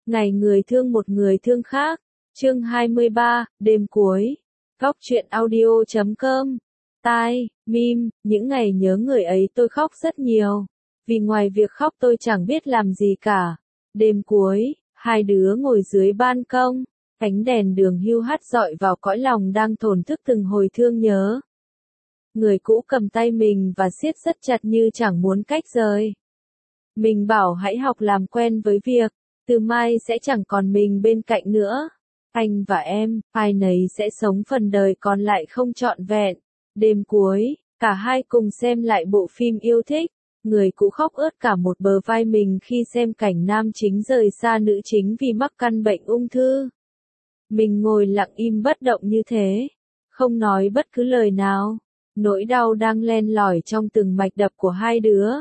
ngày người thương một người thương khác. Chương 23, đêm cuối. Góc truyện audio.com. Tai, mim, những ngày nhớ người ấy tôi khóc rất nhiều. Vì ngoài việc khóc tôi chẳng biết làm gì cả. Đêm cuối, hai đứa ngồi dưới ban công, ánh đèn đường hưu hắt dọi vào cõi lòng đang thổn thức từng hồi thương nhớ. Người cũ cầm tay mình và siết rất chặt như chẳng muốn cách rời. Mình bảo hãy học làm quen với việc, từ mai sẽ chẳng còn mình bên cạnh nữa. Anh và em, ai nấy sẽ sống phần đời còn lại không trọn vẹn. Đêm cuối, cả hai cùng xem lại bộ phim yêu thích. Người cũ khóc ướt cả một bờ vai mình khi xem cảnh nam chính rời xa nữ chính vì mắc căn bệnh ung thư. Mình ngồi lặng im bất động như thế, không nói bất cứ lời nào. Nỗi đau đang len lỏi trong từng mạch đập của hai đứa.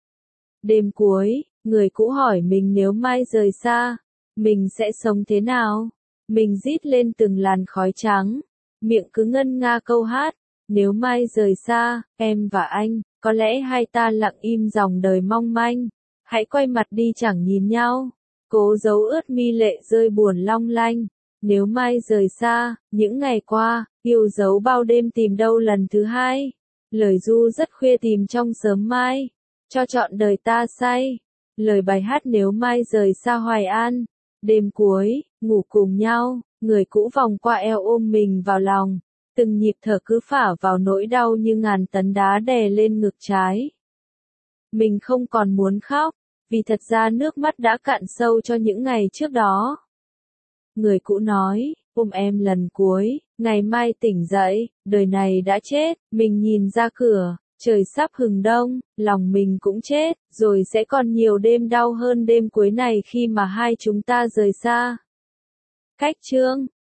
Đêm cuối, người cũ hỏi mình nếu mai rời xa, mình sẽ sống thế nào? Mình rít lên từng làn khói trắng, miệng cứ ngân nga câu hát. Nếu mai rời xa, em và anh, có lẽ hai ta lặng im dòng đời mong manh. Hãy quay mặt đi chẳng nhìn nhau, cố giấu ướt mi lệ rơi buồn long lanh. Nếu mai rời xa, những ngày qua, yêu dấu bao đêm tìm đâu lần thứ hai. Lời ru rất khuya tìm trong sớm mai, cho trọn đời ta say. Lời bài hát nếu mai rời xa Hoài An. Đêm cuối, ngủ cùng nhau, người cũ vòng qua eo ôm mình vào lòng. Từng nhịp thở cứ phả vào nỗi đau như ngàn tấn đá đè lên ngực trái. Mình không còn muốn khóc, vì thật ra nước mắt đã cạn sâu cho những ngày trước đó. Người cũ nói, ôm em lần cuối, ngày mai tỉnh dậy, đời này đã chết. Mình nhìn ra cửa, trời sắp hừng đông, lòng mình cũng chết, rồi sẽ còn nhiều đêm đau hơn đêm cuối này khi mà hai chúng ta rời xa. Cách chương